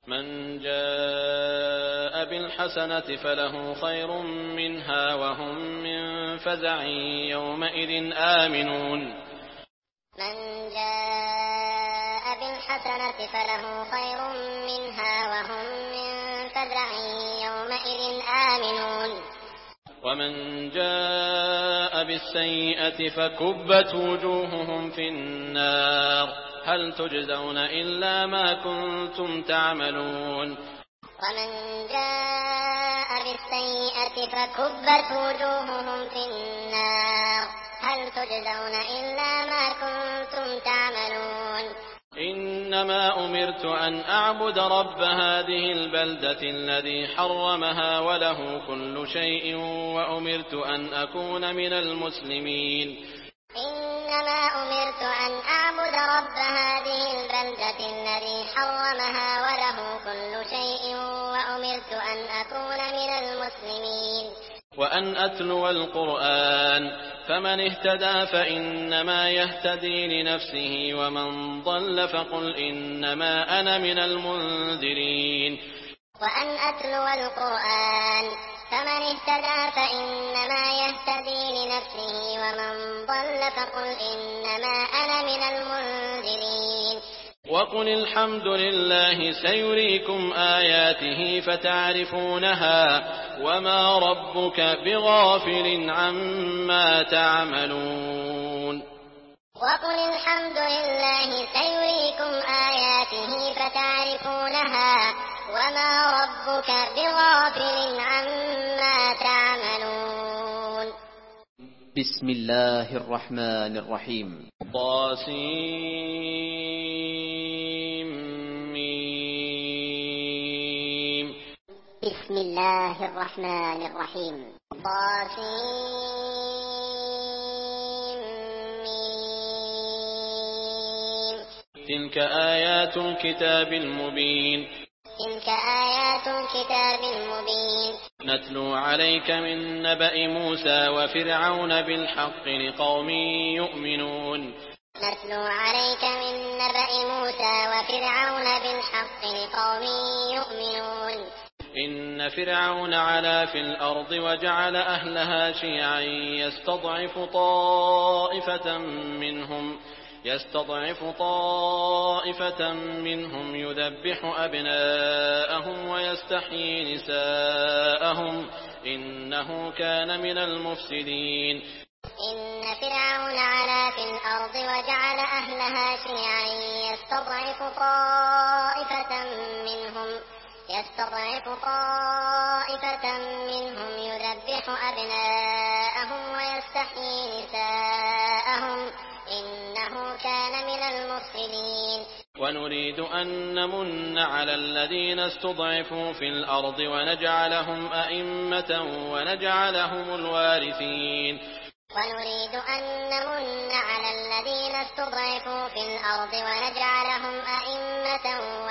من جاء بالحسنة فله خير منها وهم من فزع يومئذ آمنون. من جاء بالحسنة فله خير منها وهم من فزع يومئذ آمنون. ومن جاء بالسيئة فكبت وجوههم في النار هل تجزون إلا ما كنتم تعملون. ومن جاء بالسيئة فكبت وجوههم في النار هل تجزون إلا ما كنتم تعملون. إنما أمرت أن أعبد رب هذه البلدة الذي حرمها وله كل شيء وأمرت أن أكون من المسلمين. إنما أمرت أن أعبد رب هذه البلدة الذي حرمها وله كل شيء وأمرت أن أكون من المسلمين. وأن أتلو القرآن فمن اهتدى فإنما يهتدي لنفسه ومن ضل فقل إنما أنا من المنذرين. وأن أتلو القرآن فمن اهتدى فإنما يهتدي لنفسه ومن ضل فقل إنما أنا من المنذرين. وقل الحمد لله سيريكم آياته فتعرفونها وما ربك بغافل عما تعملون. وقل الحمد لله سيريكم آياته فتعرفونها وما ربك بغافل عما تعملون. بسم الله الرحمن الرحيم. طاسيم. بسم الله الرحمن الرحيم. تلك آيات الكتاب المبين. تلك آيات الكتاب المبين. نتلو عليك من نبأ موسى وفرعون بالحق لقوم يؤمنون. نتلو عليك من نبأ موسى وفرعون بالحق لقوم يؤمنون. إن فرعون علا في الأرض وجعل أهلها شيعا يستضعف طائفة منهم يذبح أبناءهم ويستحيي نساءهم إنه كان من المفسدين. إن فرعون علا في الأرض وجعل أهلها شيعا يستضعف طائفة منهم يذبح أبناءهم ويستحيي نساءهم إنه كان من المفسدين. ونريد أن نمن على الذين استضعفوا في الأرض ونجعلهم أئمة ونجعلهم الوارثين. ونريد أن نمن على الذين استضعفوا في الأرض ونجعلهم أئمة